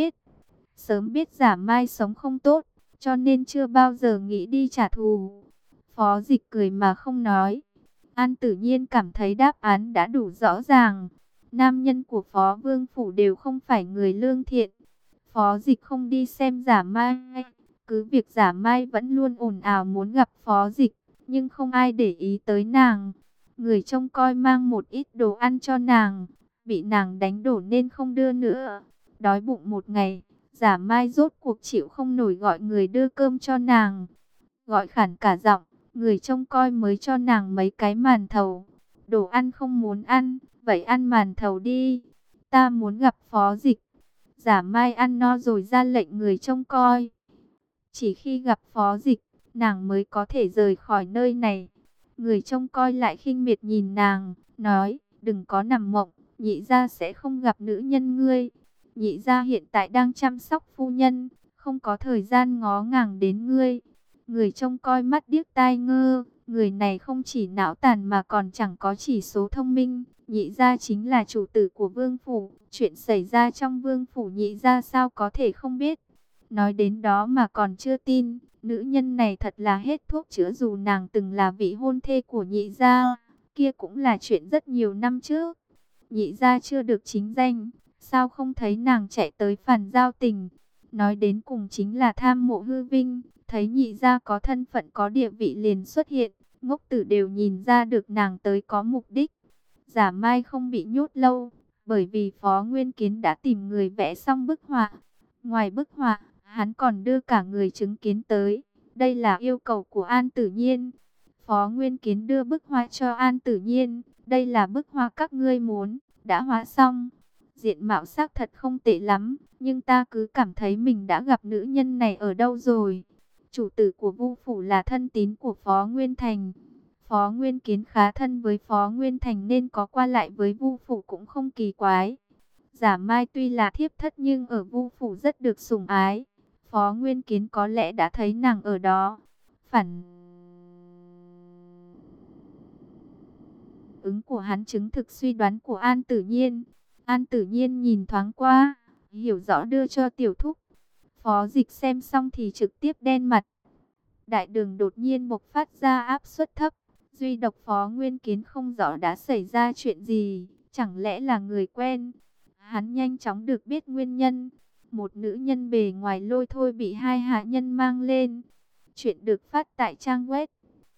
sớm biết Giả Mai sống không tốt, cho nên chưa bao giờ nghĩ đi trả thù. Phó Dịch cười mà không nói. An Tử Nhiên cảm thấy đáp án đã đủ rõ ràng. Nam nhân của Phó Vương Phủ đều không phải người lương thiện. Phó Dịch không đi xem Giả Mai. Cứ việc Giả Mai vẫn luôn ồn ào muốn gặp Phó Dịch, nhưng không ai để ý tới nàng. Người trông coi mang một ít đồ ăn cho nàng, bị nàng đánh đổ nên không đưa nữa. Đói bụng một ngày, Giả Mai rốt cuộc chịu không nổi gọi người đưa cơm cho nàng. Gọi khản cả giọng, người trông coi mới cho nàng mấy cái màn thầu. Đồ ăn không muốn ăn, vậy ăn màn thầu đi. Ta muốn gặp Phó Dịch. Giả Mai ăn no rồi ra lệnh người trông coi. Chỉ khi gặp Phó Dịch, nàng mới có thể rời khỏi nơi này. Người trông coi lại khinh miệt nhìn nàng, nói, đừng có nằm mộng, nhị gia sẽ không gặp nữ nhân ngươi. Nhị gia hiện tại đang chăm sóc phu nhân, không có thời gian ngó ngàng đến ngươi. Người trông coi mắt điếc tai ngơ, người này không chỉ não tàn mà còn chẳng có chỉ số thông minh. Nhị gia chính là chủ tử của vương phủ, chuyện xảy ra trong vương phủ nhị gia sao có thể không biết. Nói đến đó mà còn chưa tin, nữ nhân này thật là hết thuốc chữa, dù nàng từng là vị hôn thê của nhị gia, kia cũng là chuyện rất nhiều năm trước. Nhị gia chưa được chính danh, sao không thấy nàng chạy tới phản giao tình. Nói đến cùng chính là tham mộ hư vinh, thấy nhị gia có thân phận có địa vị liền xuất hiện, ngốc tử đều nhìn ra được nàng tới có mục đích. Giả Mai không bị nhốt lâu, bởi vì Phó Nguyên Kiến đã tìm người vẽ xong bức họa. Ngoài bức họa, hắn còn đưa cả người chứng kiến tới. Đây là yêu cầu của An Tử Nhiên. Phó Nguyên Kiến đưa bức họa cho An Tử Nhiên. Đây là bức họa các ngươi muốn, đã họa xong. Diện mạo xác thật không tệ lắm, nhưng ta cứ cảm thấy mình đã gặp nữ nhân này ở đâu rồi. Chủ tử của Vu Phủ là thân tín của Phó Nguyên Thành. Phó Nguyên Kiến khá thân với Phó Nguyên Thành nên có qua lại với Vu Phủ cũng không kỳ quái. Giả Mai tuy là thiếp thất nhưng ở Vu Phủ rất được sủng ái. Phó Nguyên Kiến có lẽ đã thấy nàng ở đó. Phản ứng của hắn chứng thực suy đoán của An Tử Nhiên. An Tử Nhiên nhìn thoáng qua, hiểu rõ đưa cho tiểu thúc. Phó Dịch xem xong thì trực tiếp đen mặt. Đại đường đột nhiên bộc phát ra áp suất thấp. Duy độc Phó Nguyên Kiến không rõ đã xảy ra chuyện gì. Chẳng lẽ là người quen? Hắn nhanh chóng được biết nguyên nhân. Một nữ nhân bề ngoài lôi thôi bị hai hạ nhân mang lên. Chuyện được phát tại trang web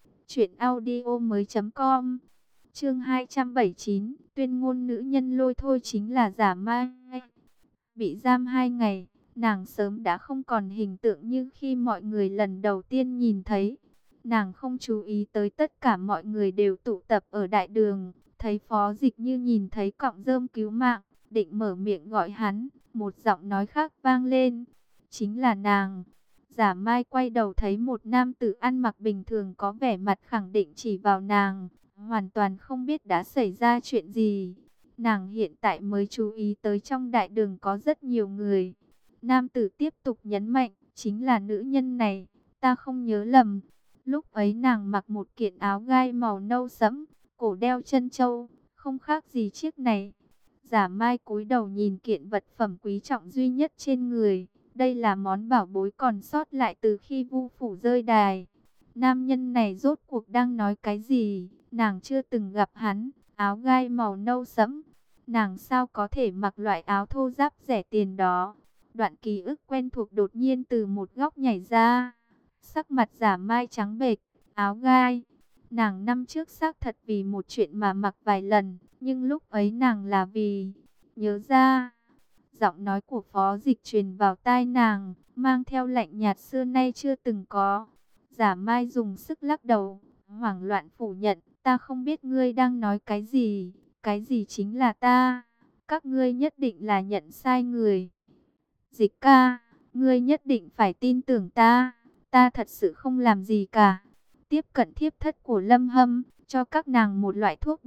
truyệnaudiomoi.com. Chương 279, tuyên ngôn nữ nhân lôi thôi chính là Giả Mai. Bị giam 2 ngày, nàng sớm đã không còn hình tượng như khi mọi người lần đầu tiên nhìn thấy. Nàng không chú ý tới tất cả mọi người đều tụ tập ở đại đường, thấy Phó Dịch như nhìn thấy cọng rơm cứu mạng, định mở miệng gọi hắn, một giọng nói khác vang lên, chính là nàng. Giả Mai quay đầu thấy một nam tử ăn mặc bình thường có vẻ mặt khẳng định chỉ vào nàng, hoàn toàn không biết đã xảy ra chuyện gì. Nàng hiện tại mới chú ý tới trong đại đường có rất nhiều người. Nam tử tiếp tục nhấn mạnh, chính là nữ nhân này, ta không nhớ lầm. Lúc ấy nàng mặc một kiện áo gai màu nâu sẫm, cổ đeo chân châu, không khác gì chiếc này. Giả Mai cúi đầu nhìn kiện vật phẩm quý trọng duy nhất trên người. Đây là món bảo bối còn sót lại từ khi Vu Phủ rơi đài. Nam nhân này rốt cuộc đang nói cái gì? Nàng chưa từng gặp hắn. Áo gai màu nâu sẫm, nàng sao có thể mặc loại áo thô ráp rẻ tiền đó? Đoạn ký ức quen thuộc đột nhiên từ một góc nhảy ra. Sắc mặt Giả Mai trắng bệch, áo gai. Nàng năm trước xác thật vì một chuyện mà mặc vài lần, nhưng lúc ấy nàng là vì nhớ ra. Giọng nói của Phó Dịch truyền vào tai nàng, mang theo lạnh nhạt xưa nay chưa từng có. Giả Mai dùng sức lắc đầu, hoảng loạn phủ nhận, ta không biết ngươi đang nói cái gì chính là ta, các ngươi nhất định là nhận sai người. Dịch ca, ngươi nhất định phải tin tưởng ta thật sự không làm gì cả. Tiếp cận thiếp thất của Lâm Hâm, cho các nàng một loại thuốc bột,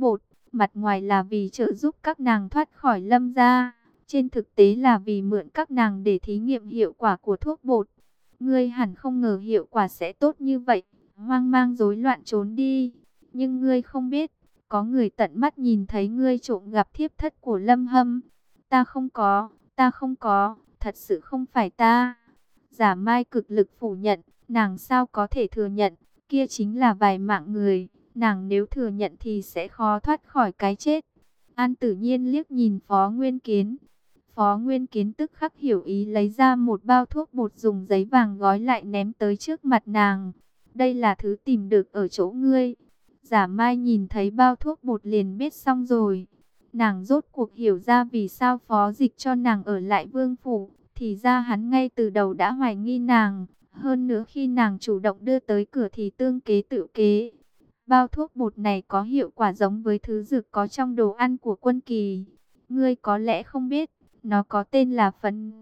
Mặt ngoài là vì trợ giúp các nàng thoát khỏi Lâm gia, trên thực tế là vì mượn các nàng để thí nghiệm hiệu quả của thuốc bột. Ngươi hẳn không ngờ hiệu quả sẽ tốt như vậy, hoang mang rối loạn trốn đi. Nhưng ngươi không biết, có người tận mắt nhìn thấy ngươi trộm gặp thiếp thất của Lâm Hâm. Ta không có, thật sự không phải ta. Giả Mai cực lực phủ nhận, nàng sao có thể thừa nhận, kia chính là vài mạng người, nàng nếu thừa nhận thì sẽ khó thoát khỏi cái chết. An Tử Nhiên liếc nhìn Phó Nguyên Kiến. Phó Nguyên Kiến tức khắc hiểu ý, lấy ra một bao thuốc bột dùng giấy vàng gói lại ném tới trước mặt nàng. Đây là thứ tìm được ở chỗ ngươi. Giả Mai nhìn thấy bao thuốc bột liền biết xong rồi. Nàng rốt cuộc hiểu ra vì sao Phó Dịch cho nàng ở lại Vương phủ. Thì ra hắn ngay từ đầu đã hoài nghi nàng. Hơn nữa khi nàng chủ động đưa tới cửa thì tương kế tự kế. Bao thuốc bột này có hiệu quả giống với thứ dược có trong đồ ăn của Quân Kỳ. Ngươi có lẽ không biết, nó có tên là phấn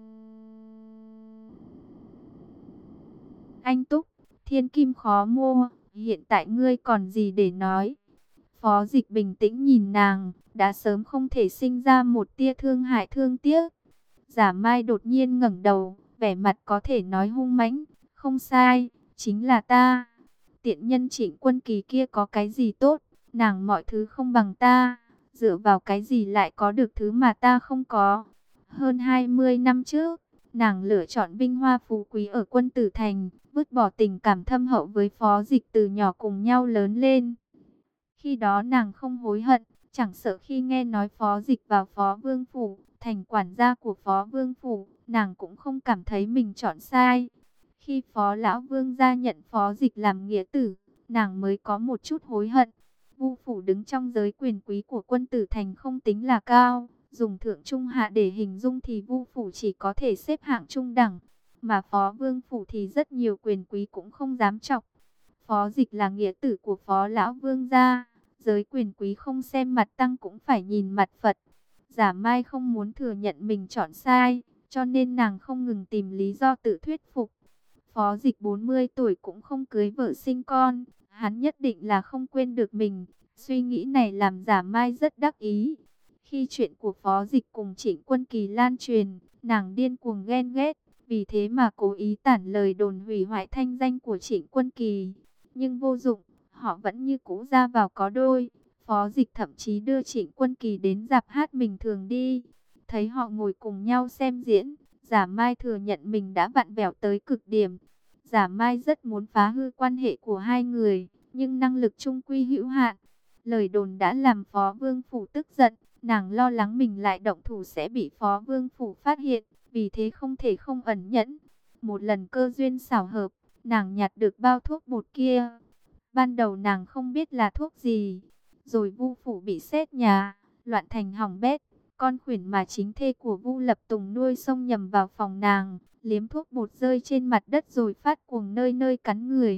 anh túc, thiên kim khó mua, hiện tại ngươi còn gì để nói. Phó Dịch bình tĩnh nhìn nàng, đã sớm không thể sinh ra một tia thương hại thương tiếc. Giả Mai đột nhiên ngẩng đầu, vẻ mặt có thể nói hung mãnh, không sai, chính là ta. Tiện nhân Trịnh Quân Kỳ kia có cái gì tốt, nàng mọi thứ không bằng ta, dựa vào cái gì lại có được thứ mà ta không có. Hơn 20 năm trước, nàng lựa chọn vinh hoa phú quý ở Quân Tử Thành, vứt bỏ tình cảm thâm hậu với Phó Dịch từ nhỏ cùng nhau lớn lên. Khi đó nàng không hối hận, chẳng sợ khi nghe nói Phó Dịch vào Phó Vương Phủ, thành quản gia của Phó Vương Phủ, nàng cũng không cảm thấy mình chọn sai. Khi Phó Lão Vương gia nhận Phó Dịch làm nghĩa tử, nàng mới có một chút hối hận. Vu Phủ đứng trong giới quyền quý của Quân Tử Thành không tính là cao, dùng thượng trung hạ để hình dung thì Vu Phủ chỉ có thể xếp hạng trung đẳng, mà Phó Vương Phủ thì rất nhiều quyền quý cũng không dám chọc. Phó Dịch là nghĩa tử của Phó Lão Vương gia, giới quyền quý không xem mặt tăng cũng phải nhìn mặt Phật. Giả Mai không muốn thừa nhận mình chọn sai, cho nên nàng không ngừng tìm lý do tự thuyết phục. Phó Dịch 40 tuổi cũng không cưới vợ sinh con, hắn nhất định là không quên được mình. Suy nghĩ này làm Giả Mai rất đắc ý. Khi chuyện của Phó Dịch cùng Trịnh Quân Kỳ lan truyền, nàng điên cuồng ghen ghét, vì thế mà cố ý tản lời đồn hủy hoại thanh danh của Trịnh Quân Kỳ. Nhưng vô dụng, họ vẫn như cũ ra vào có đôi. Phó Dịch thậm chí đưa Trịnh Quân Kỳ đến rạp hát mình thường đi. Thấy họ ngồi cùng nhau xem diễn, Giả Mai thừa nhận mình đã vặn vẹo tới cực điểm. Giả Mai rất muốn phá hư quan hệ của hai người, nhưng năng lực chung quy hữu hạn. Lời đồn đã làm Phó Vương Phủ tức giận, nàng lo lắng mình lại động thủ sẽ bị Phó Vương Phủ phát hiện, vì thế không thể không ẩn nhẫn. Một lần cơ duyên xảo hợp, nàng nhặt được bao thuốc bột kia. Ban đầu nàng không biết là thuốc gì, rồi Vu Phủ bị xét nhà, loạn thành hỏng bét. Con khuyển mà chính thê của Vu Lập Tùng nuôi xông nhầm vào phòng nàng, liếm thuốc bột rơi trên mặt đất rồi phát cuồng nơi nơi cắn người.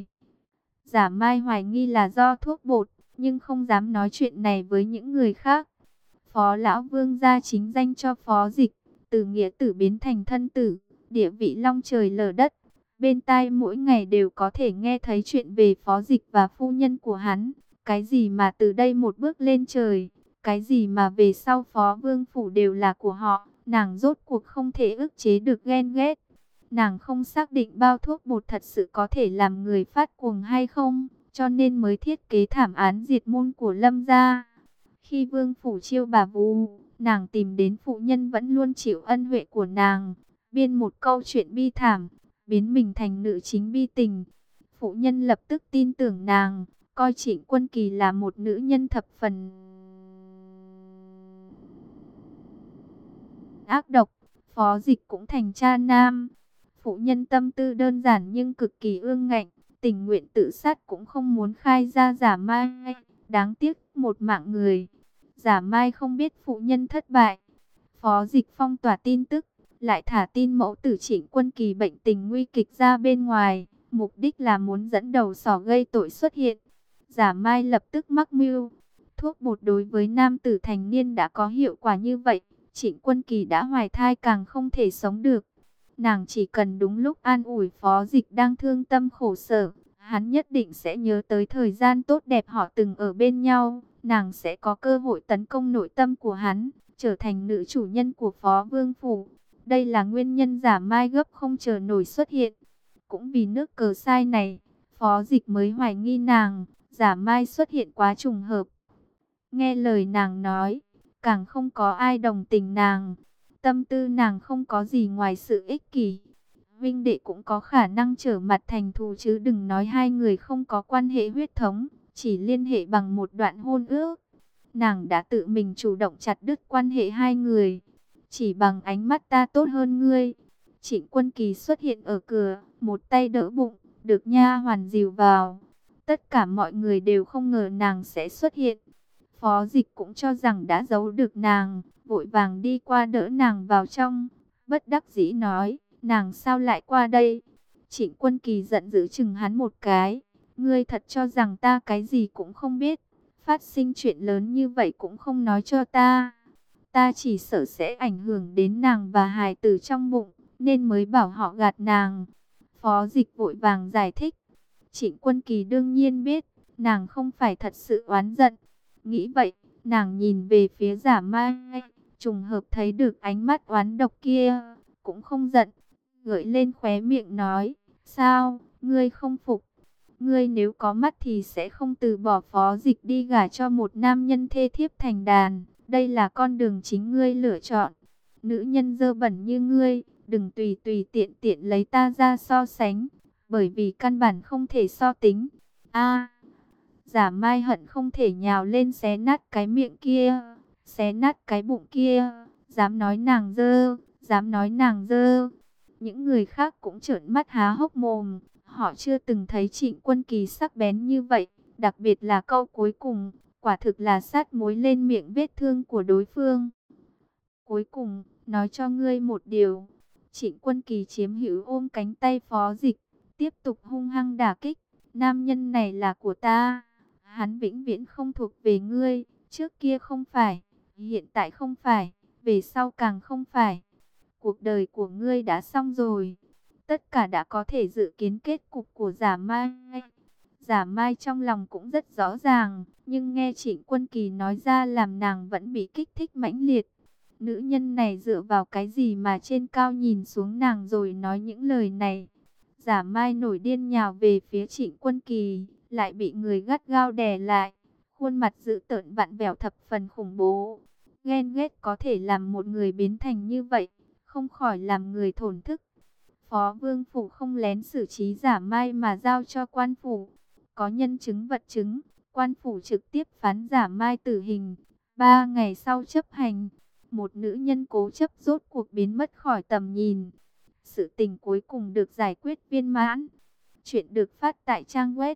Giả Mai hoài nghi là do thuốc bột, nhưng không dám nói chuyện này với những người khác. Phó Lão Vương gia chính danh cho Phó Dịch, từ nghĩa tử biến thành thân tử, địa vị long trời lở đất. Bên tai mỗi ngày đều có thể nghe thấy chuyện về Phó Dịch và phu nhân của hắn. Cái gì mà từ đây một bước lên trời, cái gì mà về sau Phó Vương Phủ đều là của họ. Nàng rốt cuộc không thể ức chế được ghen ghét. Nàng không xác định bao thuốc bột thật sự có thể làm người phát cuồng hay không, cho nên mới thiết kế thảm án diệt môn của Lâm gia. Khi Vương Phủ chiêu bà Vu, nàng tìm đến phụ nhân vẫn luôn chịu ân huệ của nàng, biên một câu chuyện bi thảm, biến mình thành nữ chính bi tình. Phụ nhân lập tức tin tưởng nàng, coi Trịnh Quân Kỳ là một nữ nhân thập phần ác độc. Phó Dịch cũng thành cha nam. Phụ nhân tâm tư đơn giản nhưng cực kỳ ương ngạnh, tình nguyện tự sát cũng không muốn khai ra Giả Mai. Đáng tiếc một mạng người. Giả Mai không biết phụ nhân thất bại. Phó Dịch phong tỏa tin tức, lại thả tin mẫu tử Trịnh Quân Kỳ bệnh tình nguy kịch ra bên ngoài, mục đích là muốn dẫn đầu sỏ gây tội xuất hiện. Giả Mai lập tức mắc mưu. Thuốc bột đối với nam tử thành niên đã có hiệu quả như vậy, Trịnh Quân Kỳ đã hoài thai càng không thể sống được. Nàng chỉ cần đúng lúc an ủi Phó Dịch đang thương tâm khổ sở, hắn nhất định sẽ nhớ tới thời gian tốt đẹp họ từng ở bên nhau. nàng sẽ có cơ hội tấn công nội tâm của hắn, trở thành nữ chủ nhân của Phó Vương Phủ. Đây là nguyên nhân Giả Mai gấp không chờ nổi xuất hiện. Cũng vì nước cờ sai này, Phó Dịch mới hoài nghi nàng. Giả Mai xuất hiện quá trùng hợp. Nghe lời nàng nói, càng không có ai đồng tình nàng. Tâm tư nàng không có gì ngoài sự ích kỷ. Vinh đệ cũng có khả năng trở mặt thành thù, chứ đừng nói hai người không có quan hệ huyết thống, chỉ liên hệ bằng một đoạn hôn ước. Nàng đã tự mình chủ động chặt đứt quan hệ hai người. Chỉ bằng ánh mắt ta tốt hơn ngươi. Trịnh Quân Kỳ xuất hiện ở cửa, một tay đỡ bụng, được nha hoàn dìu vào. Tất cả mọi người đều không ngờ nàng sẽ xuất hiện. Phó Dịch cũng cho rằng đã giấu được nàng, vội vàng đi qua đỡ nàng vào trong. Bất đắc dĩ nói, nàng sao lại qua đây? Trịnh Quân Kỳ giận dữ chừng hắn một cái. Ngươi thật cho rằng ta cái gì cũng không biết. Phát sinh chuyện lớn như vậy cũng không nói cho ta. Ta chỉ sợ sẽ ảnh hưởng đến nàng và hài tử trong bụng, nên mới bảo họ gạt nàng. Phó Dịch vội vàng giải thích. Trịnh Quân Kỳ đương nhiên biết, nàng không phải thật sự oán giận. Nghĩ vậy, nàng nhìn về phía Giả Mai, trùng hợp thấy được ánh mắt oán độc kia, cũng không giận, gợi lên khóe miệng nói, sao, ngươi không phục? Ngươi nếu có mắt thì sẽ không từ bỏ Phó Dịch đi gả cho một nam nhân thê thiếp thành đàn. Đây là con đường chính ngươi lựa chọn. Nữ nhân dơ bẩn như ngươi, đừng tùy tùy tiện tiện lấy ta ra so sánh, bởi vì căn bản không thể so tính. Giả Mai hận không thể nhào lên xé nát cái miệng kia, xé nát cái bụng kia, dám nói nàng dơ, dám nói nàng dơ. Những người khác cũng trợn mắt há hốc mồm, họ chưa từng thấy Trịnh Quân Kỳ sắc bén như vậy, đặc biệt là câu cuối cùng, quả thực là sát muối lên miệng vết thương của đối phương. Cuối cùng, nói cho ngươi một điều. Trịnh Quân Kỳ chiếm hữu ôm cánh tay Phó Dịch, tiếp tục hung hăng đả kích. Nam nhân này là của ta, hắn vĩnh viễn không thuộc về ngươi. Trước kia không phải, hiện tại không phải, về sau càng không phải. Cuộc đời của ngươi đã xong rồi. Tất cả đã có thể dự kiến kết cục của Giả Mai. Giả Mai trong lòng cũng rất rõ ràng, nhưng nghe Trịnh Quân Kỳ nói ra làm nàng vẫn bị kích thích mãnh liệt. Nữ nhân này dựa vào cái gì mà trên cao nhìn xuống nàng rồi nói những lời này? Giả Mai nổi điên nhào về phía Trịnh Quân Kỳ, lại bị người gắt gao đè lại. Khuôn mặt dữ tợn vặn vẹo thập phần khủng bố. Ghen ghét có thể làm một người biến thành như vậy, không khỏi làm người thổn thức. Phó Vương Phủ không lén xử trí Giả Mai mà giao cho quan phủ. Có nhân chứng vật chứng, quan phủ trực tiếp phán Giả Mai tử hình. 3 ngày sau chấp hành, một nữ nhân cố chấp rốt cuộc biến mất khỏi tầm nhìn. Sự tình cuối cùng được giải quyết viên mãn. Chuyện được phát tại trang web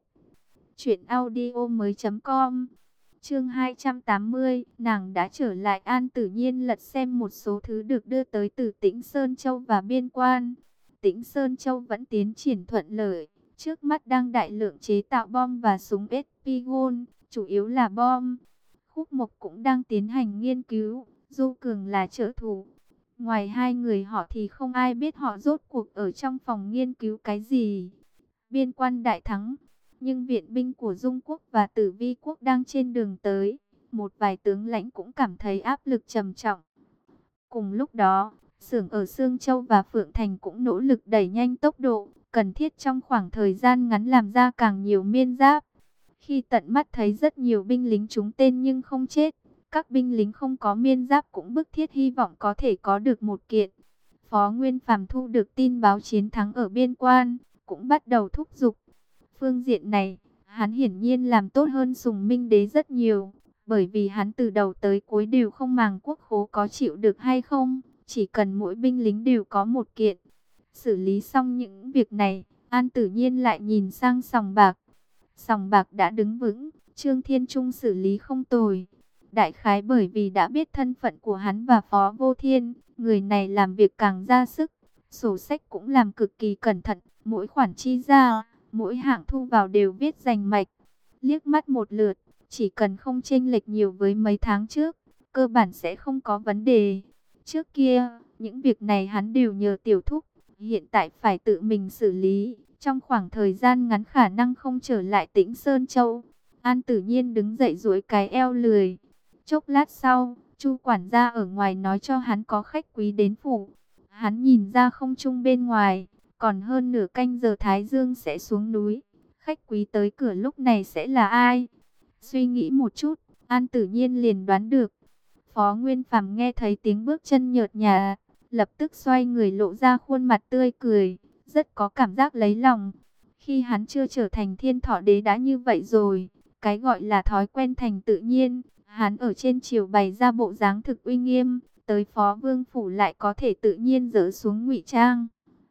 truyệnaudiomoi.com. Chương 280, nàng đã trở lại. An Tử Nhiên lật xem một số thứ được đưa tới từ Tĩnh Sơn Châu và biên quan. Tĩnh Sơn Châu vẫn tiến triển thuận lợi, trước mắt đang đại lượng chế tạo bom và súng Espigon, chủ yếu là bom. Khúc Mộc cũng đang tiến hành nghiên cứu, Du Cường là trợ thủ. Ngoài hai người họ thì không ai biết họ rốt cuộc ở trong phòng nghiên cứu cái gì. Biên quan đại thắng, nhưng viện binh của Dung Quốc và Tử Vi Quốc đang trên đường tới. Một vài tướng lãnh cũng cảm thấy áp lực trầm trọng. Cùng lúc đó, xưởng ở Sương Châu và Phượng Thành cũng nỗ lực đẩy nhanh tốc độ, cần thiết trong khoảng thời gian ngắn làm ra càng nhiều miên giáp. Khi tận mắt thấy rất nhiều binh lính trúng tên nhưng không chết, các binh lính không có miên giáp cũng bức thiết hy vọng có thể có được một kiện. Phó Nguyên Phàm thu được tin báo chiến thắng ở biên quan, cũng bắt đầu thúc giục. Phương diện này, hắn hiển nhiên làm tốt hơn Sùng Minh Đế rất nhiều, bởi vì hắn từ đầu tới cuối đều không màng quốc khố có chịu được hay không, chỉ cần mỗi binh lính đều có một kiện. Xử lý xong những việc này, An Tử Nhiên lại nhìn sang sòng bạc. Sòng bạc đã đứng vững, Trương Thiên Trung xử lý không tồi. Đại khái bởi vì đã biết thân phận của hắn và Phó Vô Thiên, người này làm việc càng ra sức, sổ sách cũng làm cực kỳ cẩn thận, mỗi khoản chi ra, mỗi hạng thu vào đều viết rành mạch. Liếc mắt một lượt, chỉ cần không chênh lệch nhiều với mấy tháng trước, cơ bản sẽ không có vấn đề. Trước kia, những việc này hắn đều nhờ tiểu thúc, hiện tại phải tự mình xử lý, trong khoảng thời gian ngắn khả năng không trở lại Tĩnh Sơn Châu. An Tử Nhiên đứng dậy duỗi cái eo lười. Chốc lát sau, Chu quản gia ở ngoài nói cho hắn có khách quý đến phủ. Hắn nhìn ra không trung bên ngoài, còn hơn nửa canh giờ Thái Dương sẽ xuống núi. Khách quý tới cửa lúc này sẽ là ai? Suy nghĩ một chút, An Tử Nhiên liền đoán được. Phó Nguyên Phàm nghe thấy tiếng bước chân nhợt nhạt, lập tức xoay người lộ ra khuôn mặt tươi cười, rất có cảm giác lấy lòng. Khi hắn chưa trở thành Thiên Thọ Đế đã như vậy rồi, cái gọi là thói quen thành tự nhiên. Hắn ở trên triều bày ra bộ dáng thực uy nghiêm, tới Phó Vương phủ lại có thể tự nhiên dỡ xuống ngụy trang.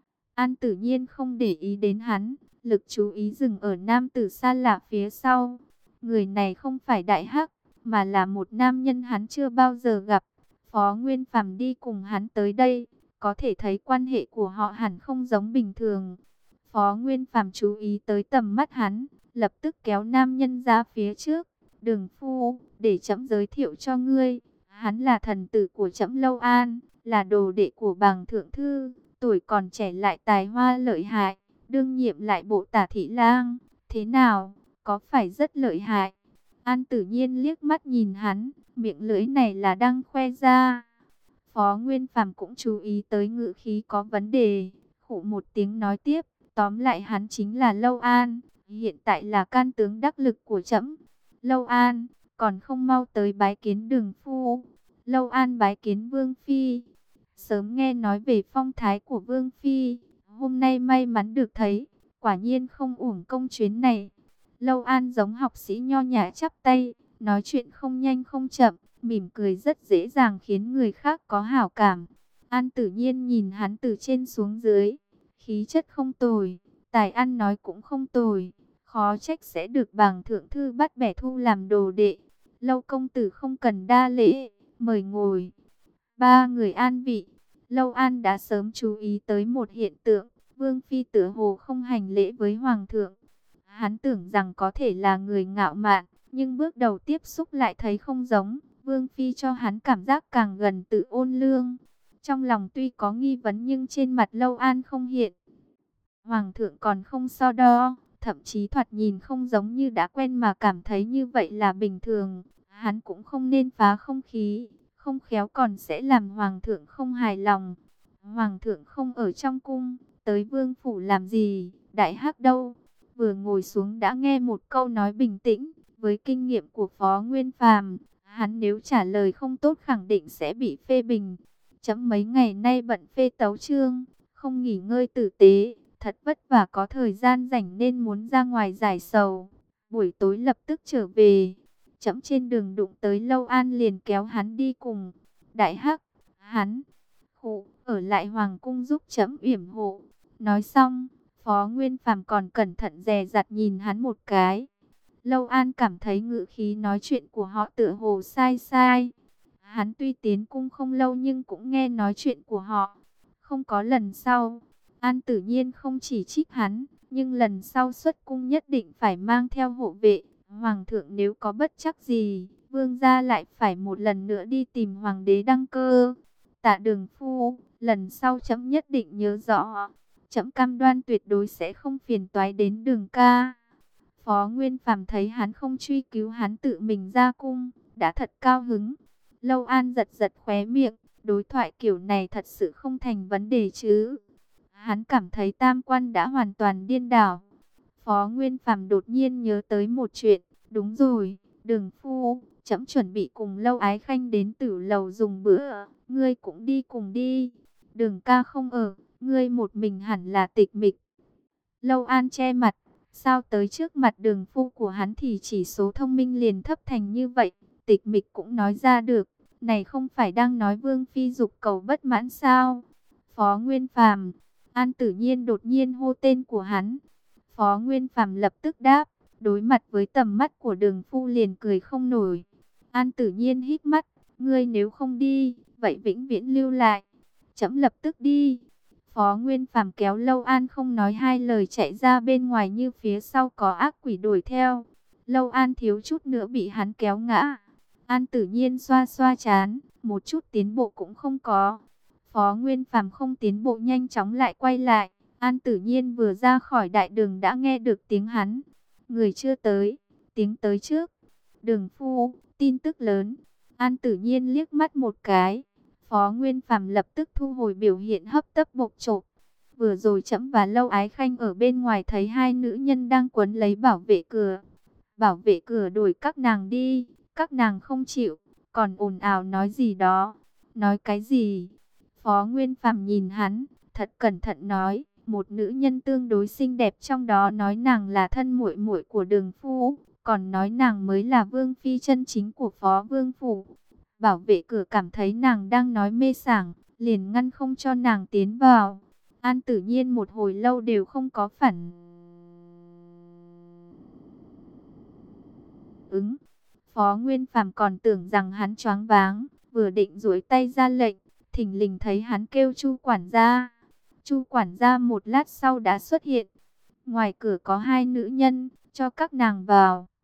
An Tử Nhiên không để ý đến hắn, lực chú ý dừng ở nam tử xa lạ phía sau. Người này không phải Đại Hắc, mà là một nam nhân hắn chưa bao giờ gặp. Phó Nguyên Phàm đi cùng hắn tới đây, có thể thấy quan hệ của họ hẳn không giống bình thường. Phó Nguyên Phàm chú ý tới tầm mắt hắn, lập tức kéo nam nhân ra phía trước. Đường phu, để trẫm giới thiệu cho ngươi, hắn là thần tử của trẫm Lâu An, là đồ đệ của Bàng thượng thư, tuổi còn trẻ lại tài hoa lợi hại, đương nhiệm lại bộ tả thị lang. Thế nào, có phải rất lợi hại? An Tử Nhiên liếc mắt nhìn hắn, miệng lưỡi này là đang khoe ra. Phó Nguyên Phàm cũng chú ý tới ngữ khí có vấn đề, khụ một tiếng nói tiếp, tóm lại hắn chính là Lâu An, hiện tại là can tướng đắc lực của trẫm. Lâu An, còn không mau tới bái kiến Đường phu. Lâu An bái kiến Vương phi. Sớm nghe nói về phong thái của Vương phi, hôm nay may mắn được thấy, quả nhiên không uổng công chuyến này. Lâu An giống học sĩ nho nhã chắp tay, nói chuyện không nhanh không chậm, mỉm cười rất dễ dàng khiến người khác có hảo cảm. An Tử Nhiên nhìn hắn từ trên xuống dưới, khí chất không tồi, tài ăn nói cũng không tồi, khó trách sẽ được Bàng thượng thư bắt bẻ thu làm đồ đệ. Lâu công tử không cần đa lễ, mời ngồi. Ba người an vị. Lâu An đã sớm chú ý tới một hiện tượng, Vương phi tựa hồ không hành lễ với hoàng thượng. Hắn tưởng rằng có thể là người ngạo mạn, nhưng bước đầu tiếp xúc lại thấy không giống. Vương phi cho hắn cảm giác càng gần tự ôn lương. Trong lòng tuy có nghi vấn nhưng trên mặt Lâu An không hiện. Hoàng thượng còn không so đo, thậm chí thoạt nhìn không giống như đã quen mà cảm thấy như vậy là bình thường. Hắn cũng không nên phá không khí, không khéo còn sẽ làm hoàng thượng không hài lòng. Hoàng thượng không ở trong cung, tới vương phủ làm gì, Đại Hắc đâu? Vừa ngồi xuống đã nghe một câu nói bình tĩnh, với kinh nghiệm của Phó Nguyên Phàm, hắn nếu trả lời không tốt khẳng định sẽ bị phê bình. Chấm mấy ngày nay bận phê tấu chương, không nghỉ ngơi tử tế, thật vất vả có thời gian rảnh nên muốn ra ngoài giải sầu. Buổi tối lập tức trở về, chấm trên đường đụng tới Lâu An liền kéo hắn đi cùng. Đại Hắc, hắn, ở lại hoàng cung giúp chấm yểm hộ. Nói xong, Phó Nguyên Phàm còn cẩn thận dè dặt nhìn hắn một cái. Lâu An cảm thấy ngữ khí nói chuyện của họ tựa hồ sai sai. Hắn tuy tiến cung không lâu nhưng cũng nghe nói chuyện của họ. Không có lần sau, An Tử Nhiên không chỉ trích hắn, nhưng lần sau xuất cung nhất định phải mang theo hộ vệ. Hoàng thượng nếu có bất chắc gì, vương gia lại phải một lần nữa đi tìm hoàng đế đăng cơ. Tạ Đường phu, lần sau chấm nhất định nhớ rõ. Chấm cam đoan tuyệt đối sẽ không phiền toái đến Đường ca. Phó Nguyên Phàm thấy hắn không truy cứu hắn tự mình ra cung, đã thật cao hứng. Lâu An giật giật khóe miệng, đối thoại kiểu này thật sự không thành vấn đề chứ. Hắn cảm thấy tam quan đã hoàn toàn điên đảo. Phó Nguyên Phàm đột nhiên nhớ tới một chuyện, đúng rồi, Đường phu, chấm chuẩn bị cùng Lâu Ái Khanh đến Tử lầu dùng bữa, ngươi cũng đi cùng đi. Đường ca không ở, ngươi một mình hẳn là tịch mịch. Lâu An che mặt, sao tới trước mặt Đường phu của hắn thì chỉ số thông minh liền thấp thành như vậy, tịch mịch cũng nói ra được, này không phải đang nói Vương phi dục cầu bất mãn sao? Phó Nguyên Phàm, An Tử Nhiên đột nhiên hô tên của hắn. Phó Nguyên Phàm lập tức đáp, đối mặt với tầm mắt của Đường phu liền cười không nổi. An Tử Nhiên hít mắt, ngươi nếu không đi, vậy vĩnh viễn lưu lại. Chấm lập tức đi. Phó Nguyên Phàm kéo Lâu An không nói hai lời chạy ra bên ngoài như phía sau có ác quỷ đuổi theo. Lâu An thiếu chút nữa bị hắn kéo ngã. An Tử Nhiên xoa xoa trán, một chút tiến bộ cũng không có. Phó Nguyên Phàm không tiến bộ nhanh chóng lại quay lại. An Tử Nhiên vừa ra khỏi đại đường đã nghe được tiếng hắn. Người chưa tới, tiếng tới trước. Đường phu, tin tức lớn. An Tử Nhiên liếc mắt một cái. Phó Nguyên Phàm lập tức thu hồi biểu hiện hấp tấp bộc trộm. Vừa rồi trẫm và Lâu Ái Khanh ở bên ngoài thấy hai nữ nhân đang quấn lấy bảo vệ cửa. Bảo vệ cửa đuổi các nàng đi, các nàng không chịu, còn ồn ào nói gì đó. Nói cái gì? Phó Nguyên Phàm nhìn hắn, thật cẩn thận nói, một nữ nhân tương đối xinh đẹp trong đó nói nàng là thân muội muội của Đường phu, còn nói nàng mới là vương phi chân chính của Phó Vương phủ. Bảo vệ cửa cảm thấy nàng đang nói mê sảng, liền ngăn không cho nàng tiến vào. An Tử Nhiên một hồi lâu đều không có phản ứng. Phó Nguyên Phàm còn tưởng rằng hắn choáng váng, vừa định duỗi tay ra lệnh, thình lình thấy hắn kêu Chu quản gia. Chu quản gia một lát sau đã xuất hiện. Ngoài cửa có hai nữ nhân, cho các nàng vào.